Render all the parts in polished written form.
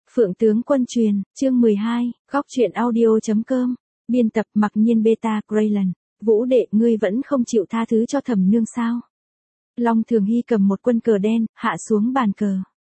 Phượng tướng quân truyền, chương 12, góc truyện audio.com, biên tập Mặc Nhiên Beta Grayland, Vũ đệ ngươi vẫn không chịu tha thứ cho Thẩm nương sao? Long Thường Hy cầm một quân cờ đen, hạ xuống bàn cờ.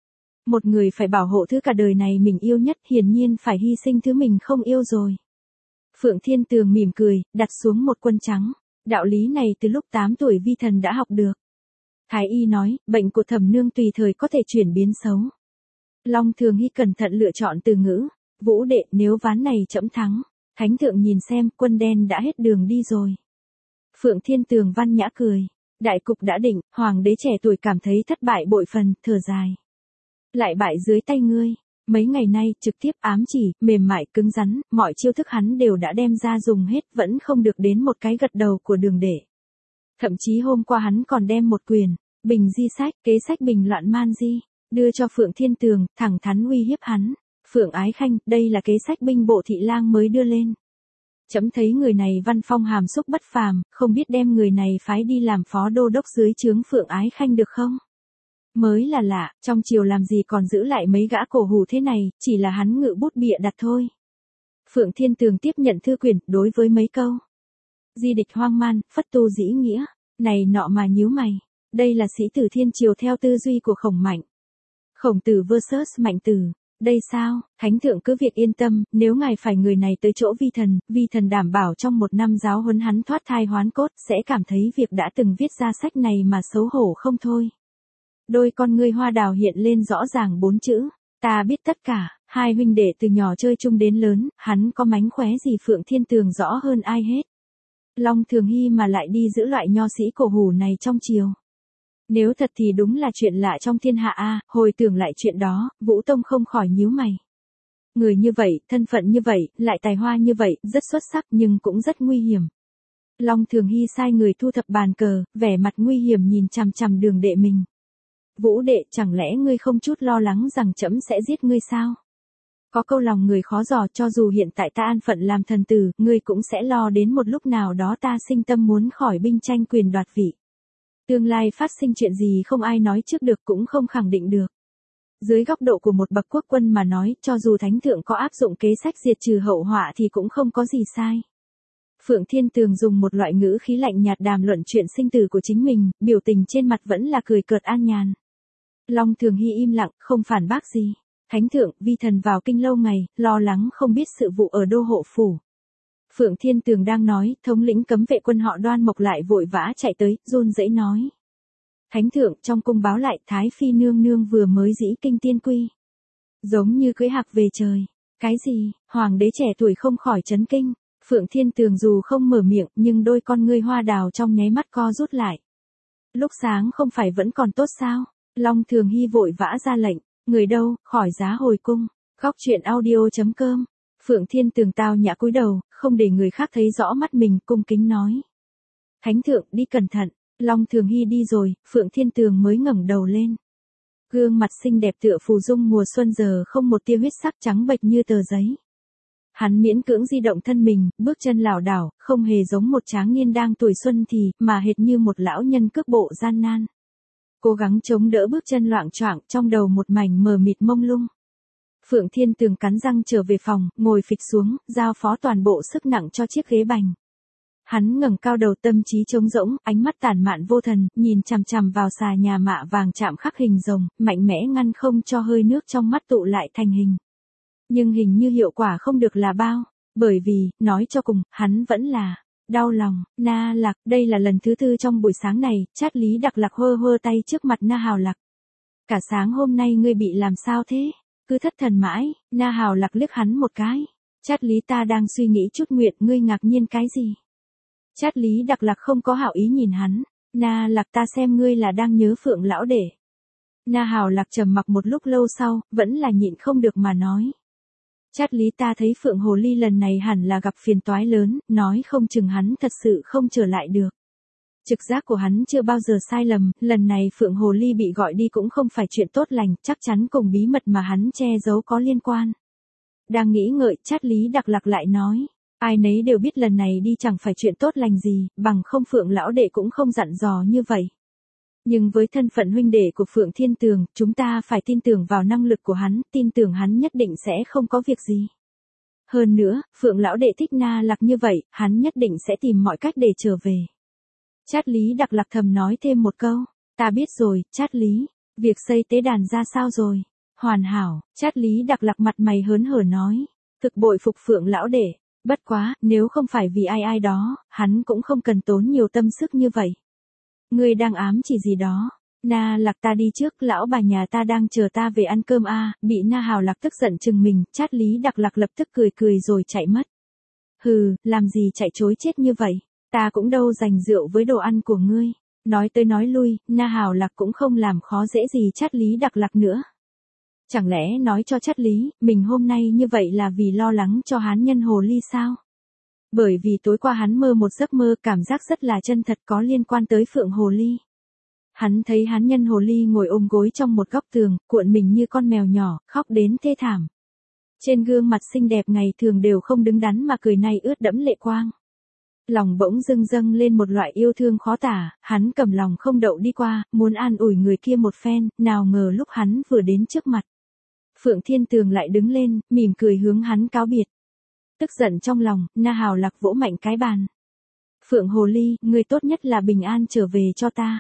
Một người phải bảo hộ thứ cả đời này mình yêu nhất hiển nhiên phải hy sinh thứ mình không yêu rồi. Phượng Thiên Tường mỉm cười, đặt xuống một quân trắng. Đạo lý này từ lúc 8 tuổi vi thần đã học được. Thái y nói, bệnh của Thẩm nương tùy thời có thể chuyển biến xấu. Long Thường Hy cẩn thận lựa chọn từ ngữ, Vũ đệ nếu ván này trẫm thắng, thánh thượng nhìn xem quân đen đã hết đường đi rồi. Phượng Thiên Tường văn nhã cười, đại cục đã định, hoàng đế trẻ tuổi cảm thấy thất bại bội phần, thở dài. Lại bại dưới tay ngươi, mấy ngày nay trực tiếp ám chỉ, mềm mại cứng rắn, mọi chiêu thức hắn đều đã đem ra dùng hết vẫn không được đến một cái gật đầu của Đường Đệ. Thậm chí hôm qua hắn còn đem một quyền, bình di sách, kế sách bình loạn man di, đưa cho Phượng Thiên Tường, thẳng thắn uy hiếp hắn. Phượng Ái Khanh, đây là kế sách binh bộ thị lang mới đưa lên. Chấm thấy người này văn phong hàm xúc bất phàm, không biết đem người này phái đi làm phó đô đốc dưới trướng Phượng Ái Khanh được không? Mới là lạ, trong triều làm gì còn giữ lại mấy gã cổ hủ thế này, chỉ là hắn ngự bút bịa đặt thôi. Phượng Thiên Tường tiếp nhận thư quyển, đối với mấy câu. Di địch hoang man, phất tu dĩ nghĩa, này nọ mà nhíu mày. Đây là sĩ tử thiên triều theo tư duy của Khổng Mạnh. Khổng tử versus Mạnh tử. Đây sao, thánh thượng cứ việc yên tâm, nếu ngài phải người này tới chỗ vi thần đảm bảo trong 1 năm giáo huấn hắn thoát thai hoán cốt sẽ cảm thấy việc đã từng viết ra sách này mà xấu hổ không thôi. Đôi con ngươi hoa đào hiện lên rõ ràng 4 chữ, ta biết tất cả, hai huynh đệ từ nhỏ chơi chung đến lớn, hắn có mánh khóe gì Phượng Thiên Tường rõ hơn ai hết. Long Thường Hy mà lại đi giữ loại nho sĩ cổ hủ này trong triều. Nếu thật thì đúng là chuyện lạ trong thiên hạ a, hồi tưởng lại chuyện đó, Vũ Tông không khỏi nhíu mày. Người như vậy, thân phận như vậy, lại tài hoa như vậy, rất xuất sắc nhưng cũng rất nguy hiểm. Long Thường Hy sai người thu thập bàn cờ, vẻ mặt nguy hiểm nhìn chằm chằm Đường Đệ mình. Vũ đệ, chẳng lẽ ngươi không chút lo lắng rằng trẫm sẽ giết ngươi sao? Có câu lòng người khó dò, cho dù hiện tại ta an phận làm thần tử, ngươi cũng sẽ lo đến một lúc nào đó ta sinh tâm muốn khỏi binh tranh quyền đoạt vị. Tương lai phát sinh chuyện gì không ai nói trước được cũng không khẳng định được. Dưới góc độ của một bậc quốc quân mà nói, cho dù thánh thượng có áp dụng kế sách diệt trừ hậu họa thì cũng không có gì sai. Phượng Thiên Tường dùng một loại ngữ khí lạnh nhạt đàm luận chuyện sinh tử của chính mình, biểu tình trên mặt vẫn là cười cợt an nhàn. Long Thường Hy im lặng, không phản bác gì. Thánh thượng, vi thần vào kinh lâu ngày, lo lắng không biết sự vụ ở đô hộ phủ. Phượng Thiên Tường đang nói, thống lĩnh cấm vệ quân họ Đoan Mộc lại vội vã chạy tới, run rẩy nói. Thánh thượng, trong cung báo lại, Thái Phi nương nương vừa mới dĩ kinh tiên quy. Giống như cưỡi hạc về trời. Cái gì? Hoàng đế trẻ tuổi không khỏi chấn kinh. Phượng Thiên Tường dù không mở miệng, nhưng đôi con ngươi hoa đào trong nháy mắt co rút lại. Lúc sáng không phải vẫn còn tốt sao? Long Thường Hy vội vã ra lệnh. Người đâu, khỏi giá hồi cung. Góc truyện audio.com. Phượng Thiên Tường tao nhã cúi đầu, không để người khác thấy rõ mắt mình, cung kính nói. Thánh thượng, đi cẩn thận. Long Thường Hy đi rồi, Phượng Thiên Tường mới ngẩng đầu lên. Gương mặt xinh đẹp tựa phù dung mùa xuân giờ không một tia huyết sắc, trắng bệch như tờ giấy. Hắn miễn cưỡng di động thân mình, bước chân lảo đảo, không hề giống một tráng niên đang tuổi xuân thì, mà hệt như một lão nhân cước bộ gian nan. Cố gắng chống đỡ bước chân loạng choạng, trong đầu một mảnh mờ mịt mông lung. Phượng Thiên Tường cắn răng trở về phòng, ngồi phịch xuống, giao phó toàn bộ sức nặng cho chiếc ghế bành. Hắn ngẩng cao đầu, tâm trí trống rỗng, ánh mắt tản mạn vô thần, nhìn chằm chằm vào xà nhà mạ vàng chạm khắc hình rồng, mạnh mẽ ngăn không cho hơi nước trong mắt tụ lại thành hình. Nhưng hình như hiệu quả không được là bao, bởi vì, nói cho cùng, hắn vẫn là đau lòng. Na Lạc, đây là lần thứ 4 trong buổi sáng này, Trát Lý Đặc Lạc hơ hơ tay trước mặt Na Hào Lạc. Cả sáng hôm nay ngươi bị làm sao thế? Cứ thất thần mãi. Na Hào Lạc liếc hắn một cái. Trát Lý, ta đang suy nghĩ chút nguyện, ngươi ngạc nhiên cái gì? Trát Lý Đặc Lạc không có hảo ý nhìn hắn. Na Lạc, ta xem ngươi là đang nhớ Phượng lão đệ. Na Hào Lạc trầm mặc một lúc lâu sau, vẫn là nhịn không được mà nói. Trát Lý, ta thấy Phượng Hồ Ly lần này hẳn là gặp phiền toái lớn, nói không chừng hắn thật sự không trở lại được. Trực giác của hắn chưa bao giờ sai lầm, lần này Phượng Hồ Ly bị gọi đi cũng không phải chuyện tốt lành, chắc chắn cùng bí mật mà hắn che giấu có liên quan. Đang nghĩ ngợi, Trát Lý Đặc Lạc lại nói, ai nấy đều biết lần này đi chẳng phải chuyện tốt lành gì, bằng không Phượng lão đệ cũng không dặn dò như vậy. Nhưng với thân phận huynh đệ của Phượng Thiên Tường, chúng ta phải tin tưởng vào năng lực của hắn, tin tưởng hắn nhất định sẽ không có việc gì. Hơn nữa, Phượng lão đệ thích Na Lạc như vậy, hắn nhất định sẽ tìm mọi cách để trở về. Trát Lý Đặc Lạc thầm nói thêm một câu, ta biết rồi, Trát Lý, việc xây tế đàn ra sao rồi? Hoàn hảo, Trát Lý Đặc Lạc mặt mày hớn hở nói, thực bội phục Phượng lão đệ, bất quá, nếu không phải vì ai đó, hắn cũng không cần tốn nhiều tâm sức như vậy. Ngươi đang ám chỉ gì đó? Na Lạc ta đi trước, lão bà nhà ta đang chờ ta về ăn cơm bị Na Hào Lạc tức giận chừng mình, Trát Lý Đặc Lạc lập tức cười rồi chạy mất. Hừ, làm gì chạy chối chết như vậy, ta cũng đâu dành rượu với đồ ăn của ngươi. Nói tới nói lui, Na Hào Lạc cũng không làm khó dễ gì Trát Lý Đặc Lạc nữa. Chẳng lẽ nói cho Trát Lý, mình hôm nay như vậy là vì lo lắng cho hán nhân hồ ly sao? Bởi vì tối qua hắn mơ một giấc mơ cảm giác rất là chân thật có liên quan tới Phượng Hồ Ly. Hắn thấy hán nhân hồ ly ngồi ôm gối trong một góc tường, cuộn mình như con mèo nhỏ, khóc đến thê thảm. Trên gương mặt xinh đẹp ngày thường đều không đứng đắn mà cười nay ướt đẫm lệ quang. Lòng bỗng dâng lên một loại yêu thương khó tả, hắn cầm lòng không đậu đi qua, muốn an ủi người kia một phen, nào ngờ lúc hắn vừa đến trước mặt. Phượng Thiên Tường lại đứng lên, mỉm cười hướng hắn cáo biệt. Tức giận trong lòng, Na Hào Lạc vỗ mạnh cái bàn. Phượng Hồ Ly, ngươi tốt nhất là bình an trở về cho ta.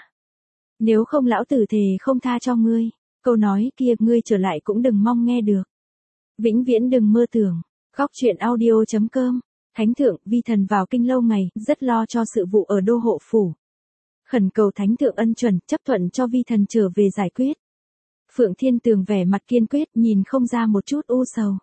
Nếu không lão tử thề không tha cho ngươi. Câu nói kia ngươi trở lại cũng đừng mong nghe được. Vĩnh viễn đừng mơ tưởng. Góc truyện audio.com. Thánh thượng, vi thần vào kinh lâu ngày, rất lo cho sự vụ ở đô hộ phủ. Khẩn cầu thánh thượng ân chuẩn, chấp thuận cho vi thần trở về giải quyết. Phượng Thiên Tường vẻ mặt kiên quyết, nhìn không ra một chút u sầu.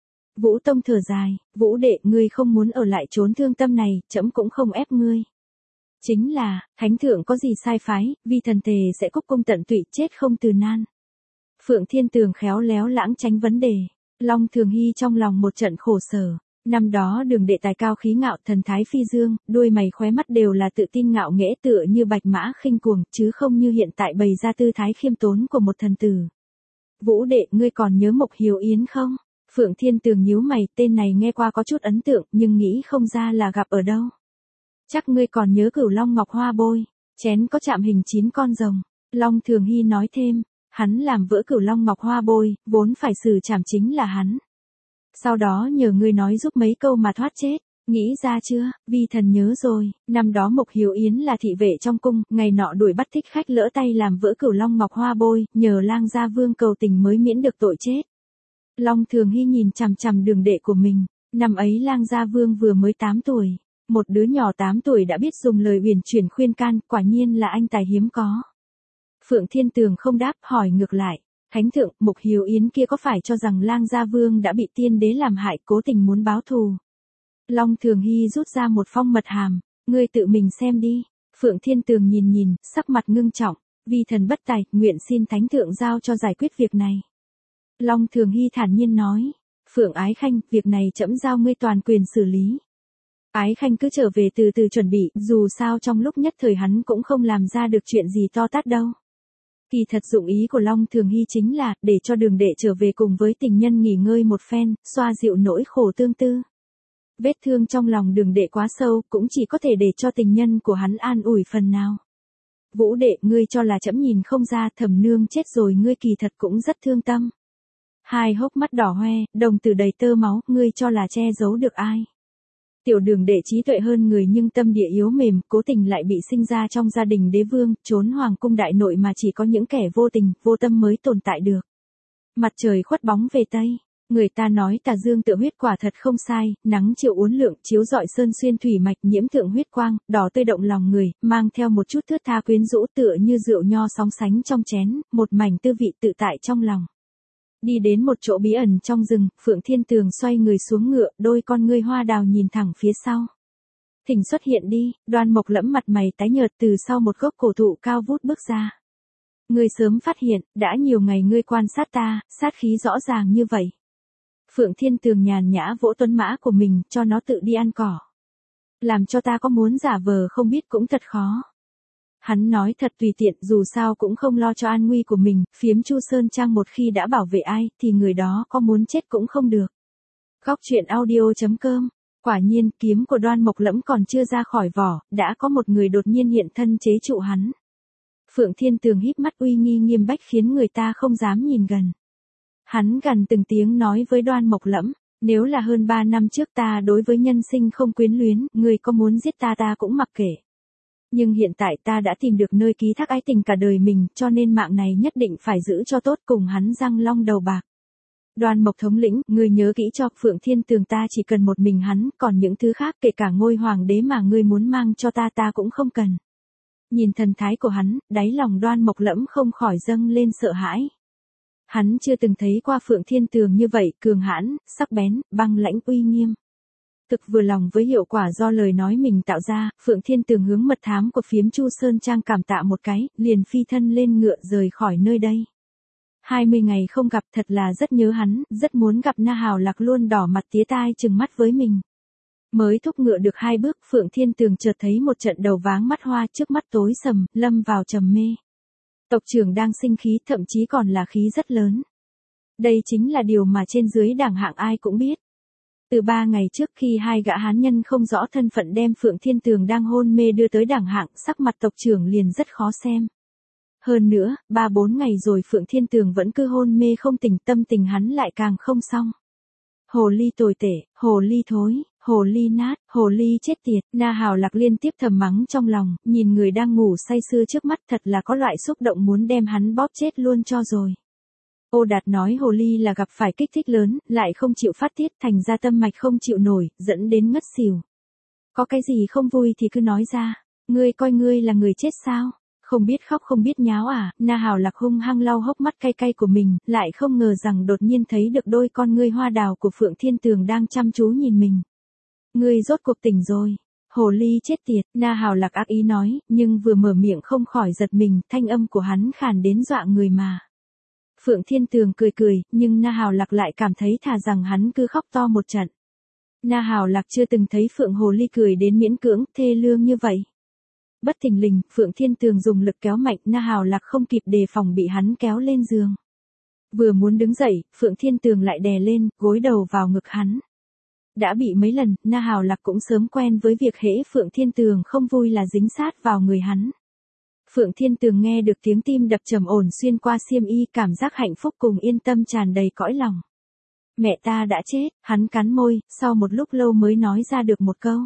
Vũ Tông thở dài, Vũ đệ, ngươi không muốn ở lại trốn thương tâm này, trẫm cũng không ép ngươi. Chính là, thánh thượng có gì sai phái, vi thần thề sẽ cúc cung tận tụy chết không từ nan. Phượng Thiên Tường khéo léo lãng tránh vấn đề. Long Thường Hy trong lòng một trận khổ sở. Năm đó Đường đệ tài cao khí ngạo, thần thái phi dương, đuôi mày khóe mắt đều là tự tin ngạo nghễ tựa như bạch mã khinh cuồng, chứ không như hiện tại bày ra tư thái khiêm tốn của một thần tử. Vũ đệ, ngươi còn nhớ Mộc Hiếu Yến không? Phượng Thiên Tường nhíu mày, tên này nghe qua có chút ấn tượng, nhưng nghĩ không ra là gặp ở đâu. Chắc ngươi còn nhớ Cửu Long Ngọc Hoa Bôi, chén có chạm hình 9 con rồng. Long Thường Hy nói thêm, hắn làm vỡ Cửu Long Ngọc Hoa Bôi, vốn phải xử trảm chính là hắn. Sau đó nhờ ngươi nói giúp mấy câu mà thoát chết. Nghĩ ra chưa, vi thần nhớ rồi, năm đó Mộc Hiếu Yến là thị vệ trong cung, ngày nọ đuổi bắt thích khách lỡ tay làm vỡ Cửu Long Ngọc Hoa Bôi, nhờ lang gia vương cầu tình mới miễn được tội chết. Long Thường Hy nhìn chằm chằm Đường đệ của mình, năm ấy lang gia vương vừa mới 8 tuổi, một đứa nhỏ 8 tuổi đã biết dùng lời uyển chuyển khuyên can, quả nhiên là anh tài hiếm có. Phượng Thiên Tường không đáp, hỏi ngược lại, thánh thượng, Mộc Hiếu Yến kia có phải cho rằng lang gia vương đã bị tiên đế làm hại cố tình muốn báo thù? Long Thường Hy rút ra một phong mật hàm, ngươi tự mình xem đi. Phượng Thiên Tường nhìn, sắc mặt ngưng trọng, vi thần bất tài, nguyện xin thánh thượng giao cho giải quyết việc này. Long Thường Hy thản nhiên nói, Phượng Ái Khanh, việc này trẫm giao ngươi toàn quyền xử lý. Ái Khanh cứ trở về từ từ chuẩn bị, dù sao trong lúc nhất thời hắn cũng không làm ra được chuyện gì to tát đâu. Kỳ thật dụng ý của Long Thường Hy chính là, để cho Đường đệ trở về cùng với tình nhân nghỉ ngơi một phen, xoa dịu nỗi khổ tương tư. Vết thương trong lòng Đường đệ quá sâu, cũng chỉ có thể để cho tình nhân của hắn an ủi phần nào. Vũ đệ, ngươi cho là trẫm nhìn không ra, Thẩm nương chết rồi ngươi kỳ thật cũng rất thương tâm. Hai hốc mắt đỏ hoe, đồng tử đầy tơ máu, ngươi cho là che giấu được ai. Tiểu Đường đệ trí tuệ hơn người nhưng tâm địa yếu mềm, cố tình lại bị sinh ra trong gia đình đế vương, trốn hoàng cung đại nội mà chỉ có những kẻ vô tình, vô tâm mới tồn tại được. Mặt trời khuất bóng về Tây. Người ta nói tà dương tựa huyết quả thật không sai, nắng chiều uốn lượn, chiếu rọi sơn xuyên thủy mạch nhiễm thượng huyết quang, đỏ tươi động lòng người, mang theo một chút thướt tha quyến rũ tựa như rượu nho sóng sánh trong chén, một mảnh tư vị tự tại trong lòng. Đi đến một chỗ bí ẩn trong rừng, Phượng Thiên Tường xoay người xuống ngựa, đôi con ngươi hoa đào nhìn thẳng phía sau. Thỉnh xuất hiện đi, Đoan Mộc Lẫm mặt mày tái nhợt từ sau một gốc cổ thụ cao vút bước ra. Ngươi sớm phát hiện, đã nhiều ngày ngươi quan sát ta, sát khí rõ ràng như vậy. Phượng Thiên Tường nhàn nhã vỗ tuấn mã của mình, cho nó tự đi ăn cỏ. Làm cho ta có muốn giả vờ không biết cũng thật khó. Hắn nói thật tùy tiện, dù sao cũng không lo cho an nguy của mình, phiếm Chu Sơn Trang một khi đã bảo vệ ai, thì người đó có muốn chết cũng không được. Góc truyện audio.com. Quả nhiên, kiếm của Đoan Mộc Lẫm còn chưa ra khỏi vỏ, đã có một người đột nhiên hiện thân chế trụ hắn. Phượng Thiên Tường híp mắt uy nghi nghiêm bách khiến người ta không dám nhìn gần. Hắn gần từng tiếng nói với Đoan Mộc Lẫm, nếu là hơn 3 năm trước ta đối với nhân sinh không quyến luyến, ngươi có muốn giết ta ta cũng mặc kệ. Nhưng hiện tại ta đã tìm được nơi ký thác ái tình cả đời mình, cho nên mạng này nhất định phải giữ cho tốt, cùng hắn răng long đầu bạc. Đoan Mộc thống lĩnh, ngươi nhớ kỹ cho, Phượng Thiên Tường ta chỉ cần một mình hắn, còn những thứ khác kể cả ngôi hoàng đế mà ngươi muốn mang cho ta ta cũng không cần. Nhìn thần thái của hắn, đáy lòng Đoan Mộc Lẫm không khỏi dâng lên sợ hãi. Hắn chưa từng thấy qua Phượng Thiên Tường như vậy, cường hãn, sắc bén, băng lãnh uy nghiêm. Thực vừa lòng với hiệu quả do lời nói mình tạo ra, Phượng Thiên Tường hướng mật thám của phiếm Chu Sơn Trang cảm tạ một cái, liền phi thân lên ngựa rời khỏi nơi đây. 20 ngày không gặp thật là rất nhớ hắn, rất muốn gặp Na Hào Lạc luôn đỏ mặt tía tai trừng mắt với mình. Mới thúc ngựa được 2 bước, Phượng Thiên Tường chợt thấy một trận đầu váng mắt hoa, trước mắt tối sầm, lâm vào trầm mê. Tộc trưởng đang sinh khí, thậm chí còn là khí rất lớn. Đây chính là điều mà trên dưới đẳng hạng ai cũng biết. Từ 3 ngày trước khi 2 gã hán nhân không rõ thân phận đem Phượng Thiên Tường đang hôn mê đưa tới đẳng hạng, sắc mặt tộc trưởng liền rất khó xem. Hơn nữa, 3-4 ngày rồi Phượng Thiên Tường vẫn cứ hôn mê không tỉnh, tâm tình hắn lại càng không xong. Hồ ly tồi tệ, hồ ly thối, hồ ly nát, hồ ly chết tiệt. Na Hào Lạc liên tiếp thầm mắng trong lòng, nhìn người đang ngủ say sưa trước mắt thật là có loại xúc động muốn đem hắn bóp chết luôn cho rồi. Ô Đạt nói hồ ly là gặp phải kích thích lớn, lại không chịu phát tiết, thành ra tâm mạch không chịu nổi, dẫn đến ngất xỉu. Có cái gì không vui thì cứ nói ra, ngươi coi ngươi là người chết sao? Không biết khóc không biết nháo à? Na Hào Lạc hung hăng lau hốc mắt cay cay của mình, lại không ngờ rằng đột nhiên thấy được đôi con ngươi hoa đào của Phượng Thiên Tường đang chăm chú nhìn mình. Ngươi rốt cuộc tỉnh rồi. Hồ ly chết tiệt, Na Hào Lạc ác ý nói, nhưng vừa mở miệng không khỏi giật mình, thanh âm của hắn khàn đến dọa người mà. Phượng Thiên Tường cười cười, nhưng Na Hào Lạc lại cảm thấy thà rằng hắn cứ khóc to một trận. Na Hào Lạc chưa từng thấy Phượng Hồ ly cười đến miễn cưỡng, thê lương như vậy. Bất thình lình, Phượng Thiên Tường dùng lực kéo mạnh, Na Hào Lạc không kịp đề phòng bị hắn kéo lên giường. Vừa muốn đứng dậy, Phượng Thiên Tường lại đè lên, gối đầu vào ngực hắn. Đã bị mấy lần, Na Hào Lạc cũng sớm quen với việc hễ Phượng Thiên Tường không vui là dính sát vào người hắn. Phượng Thiên Tường nghe được tiếng tim đập trầm ổn xuyên qua xiêm y, cảm giác hạnh phúc cùng yên tâm tràn đầy cõi lòng. Mẹ ta đã chết, hắn cắn môi, sau một lúc lâu mới nói ra được một câu.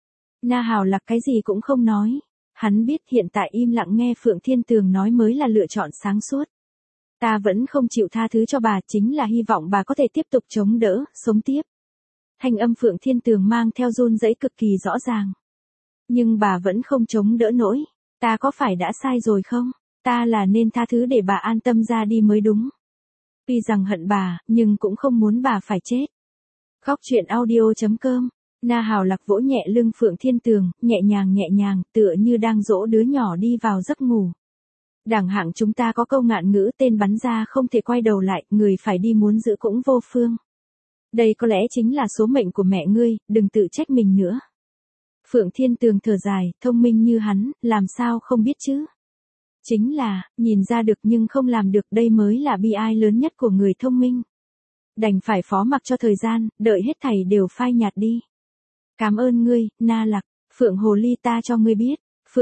Na Hào Lạc cái gì cũng không nói. Hắn biết hiện tại im lặng nghe Phượng Thiên Tường nói mới là lựa chọn sáng suốt. Ta vẫn không chịu tha thứ cho bà, chính là hy vọng bà có thể tiếp tục chống đỡ, sống tiếp. Thanh âm Phượng Thiên Tường mang theo run rẩy cực kỳ rõ ràng. Nhưng bà vẫn không chống đỡ nổi. Ta có phải đã sai rồi không? Ta là nên tha thứ để bà an tâm ra đi mới đúng. Tuy rằng hận bà, nhưng cũng không muốn bà phải chết. Khóc chuyện audio.com. Na Hào Lạc vỗ nhẹ lưng Phượng Thiên Tường, nhẹ nhàng, tựa như đang dỗ đứa nhỏ đi vào giấc ngủ. Đẳng hạng chúng ta có câu ngạn ngữ tên bắn ra không thể quay đầu lại, người phải đi muốn giữ cũng vô phương. Đây có lẽ chính là số mệnh của mẹ ngươi, đừng tự trách mình nữa. Phượng Thiên Tường thở dài, thông minh như hắn, làm sao không biết chứ? Chính là, nhìn ra được nhưng không làm được, đây mới là bi ai lớn nhất của người thông minh. Đành phải phó mặc cho thời gian, đợi hết thảy đều phai nhạt đi. Cảm ơn ngươi, Na Lạc. Phượng Hồ ly ta cho ngươi biết.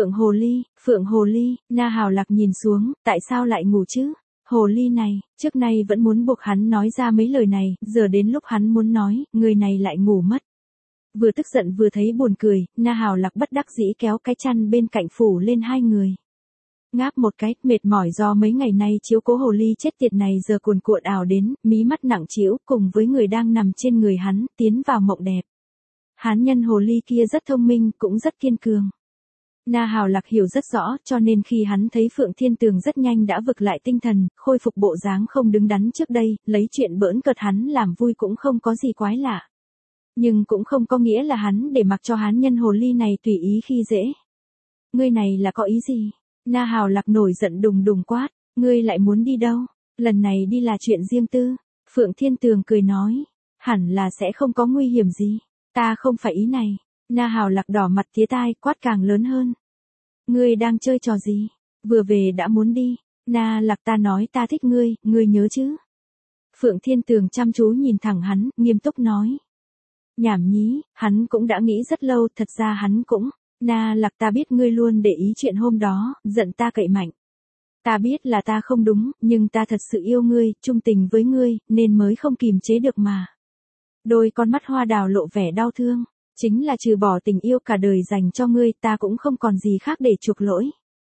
Phượng Hồ ly, Na Hào Lạc nhìn xuống, tại sao lại ngủ chứ? Hồ ly này, trước nay vẫn muốn buộc hắn nói ra mấy lời này, giờ đến lúc hắn muốn nói, người này lại ngủ mất. Vừa tức giận vừa thấy buồn cười, Na Hào Lạc bất đắc dĩ kéo cái chăn bên cạnh phủ lên 2 người. Ngáp một cái, mệt mỏi do mấy ngày nay chiếu cố hồ ly chết tiệt này giờ cuồn cuộn ảo đến, mí mắt nặng trĩu cùng với người đang nằm trên người hắn, tiến vào mộng đẹp. Hán nhân hồ ly kia rất thông minh, cũng rất kiên cường. Na Hào Lạc hiểu rất rõ, cho nên khi hắn thấy Phượng Thiên Tường rất nhanh đã vực lại tinh thần, khôi phục bộ dáng không đứng đắn trước đây, lấy chuyện bỡn cợt hắn làm vui cũng không có gì quái lạ. Nhưng cũng không có nghĩa là hắn để mặc cho hán nhân hồ ly này tùy ý khi dễ. Ngươi này là có ý gì? Na Hào Lạc nổi giận đùng đùng quát, ngươi lại muốn đi đâu? Lần này đi là chuyện riêng tư. Phượng Thiên Tường cười nói, hẳn là sẽ không có nguy hiểm gì. Ta không phải ý này. Na Hào Lạc đỏ mặt tía tai, quát càng lớn hơn. Ngươi đang chơi trò gì? Vừa về đã muốn đi. Na Lạc ta nói ta thích ngươi, ngươi nhớ chứ? Phượng Thiên Tường chăm chú nhìn thẳng hắn, nghiêm túc nói. Nhảm nhí, hắn cũng đã nghĩ rất lâu, thật ra hắn cũng. Na Lạc ta biết ngươi luôn để ý chuyện hôm đó, giận ta cậy mạnh. Ta biết là ta không đúng, nhưng ta thật sự yêu ngươi, trung tình với ngươi, nên mới không kìm chế được mà. Đôi con mắt hoa đào lộ vẻ đau thương. Chính là trừ bỏ tình yêu cả đời dành cho ngươi, ta cũng không còn gì khác để chuộc lỗi.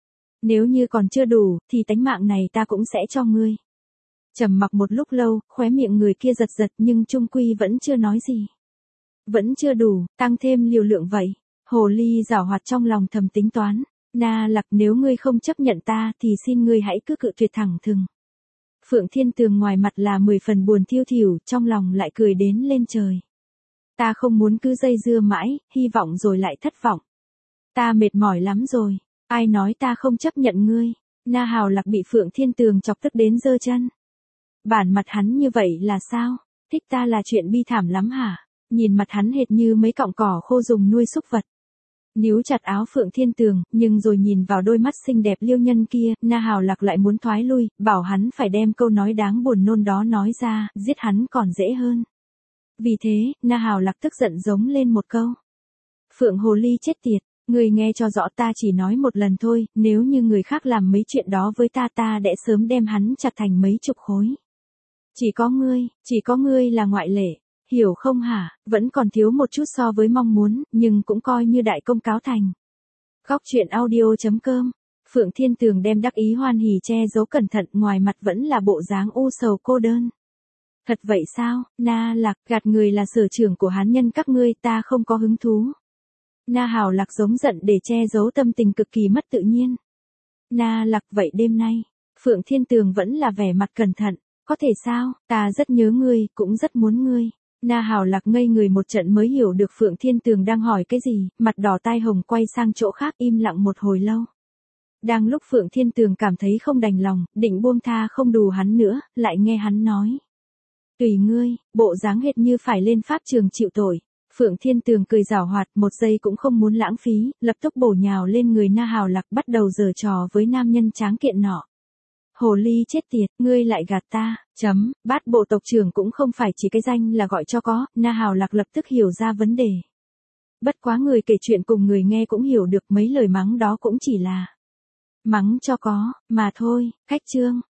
Nếu như còn chưa đủ, thì tánh mạng này ta cũng sẽ cho ngươi. Trầm mặc một lúc lâu, khóe miệng người kia giật giật nhưng chung quy vẫn chưa nói gì. Vẫn chưa đủ, tăng thêm liều lượng vậy. Hồ ly giảo hoạt trong lòng thầm tính toán. Na Lạc, nếu ngươi không chấp nhận ta thì xin ngươi hãy cứ cự tuyệt thẳng thừng. Phượng Thiên Tường ngoài mặt là 10 phần buồn thiêu thỉu, trong lòng lại cười đến lên trời. Ta không muốn cứ dây dưa mãi, hy vọng rồi lại thất vọng. Ta mệt mỏi lắm rồi, ai nói ta không chấp nhận ngươi. Na Hào Lạc bị Phượng Thiên Tường chọc tức đến giơ chân. Bản mặt hắn như vậy là sao? Thích ta là chuyện bi thảm lắm hả? Nhìn mặt hắn hệt như mấy cọng cỏ khô dùng nuôi súc vật. Níu chặt áo Phượng Thiên Tường, nhưng rồi nhìn vào đôi mắt xinh đẹp liêu nhân kia, Na Hào Lạc lại muốn thoái lui, bảo hắn phải đem câu nói đáng buồn nôn đó nói ra, giết hắn còn dễ hơn. Vì thế, Na Hào Lạc tức giận giống lên một câu. Phượng Hồ Ly chết tiệt, người nghe cho rõ, ta chỉ nói một lần thôi, nếu như người khác làm mấy chuyện đó với ta, ta đã sớm đem hắn chặt thành mấy chục khối. Chỉ có ngươi là ngoại lệ. Hiểu không hả, vẫn còn thiếu một chút so với mong muốn, nhưng cũng coi như đại công cáo thành. Góc truyện audio.com. Phượng Thiên Tường đem đắc ý hoan hỉ che giấu cẩn thận, ngoài mặt vẫn là bộ dáng u sầu cô đơn. Thật vậy sao? Na Lạc, gạt người là sở trường của hán nhân các ngươi, ta không có hứng thú. Na Hào Lạc giống giận để che giấu tâm tình cực kỳ mất tự nhiên. Na Lạc, vậy đêm nay, Phượng Thiên Tường vẫn là vẻ mặt cẩn thận. Có thể sao, ta rất nhớ ngươi, cũng rất muốn ngươi. Na Hào Lạc ngây người một trận mới hiểu được Phượng Thiên Tường đang hỏi cái gì, mặt đỏ tai hồng quay sang chỗ khác im lặng một hồi lâu. Đang lúc Phượng Thiên Tường cảm thấy không đành lòng, định buông tha không đù hắn nữa, lại nghe hắn nói. Tùy ngươi, bộ dáng hệt như phải lên pháp trường chịu tội. Phượng Thiên Tường cười giảo hoạt, một giây cũng không muốn lãng phí, lập tức bổ nhào lên người Na Hào Lạc, bắt đầu giở trò với nam nhân tráng kiện nọ. Hồ ly chết tiệt, ngươi lại gạt ta, Bát bộ tộc trưởng cũng không phải chỉ cái danh là gọi cho có, Na Hào Lạc lập tức hiểu ra vấn đề. Bất quá người kể chuyện cùng người nghe cũng hiểu được mấy lời mắng đó cũng chỉ là mắng cho có, mà thôi, khách trương.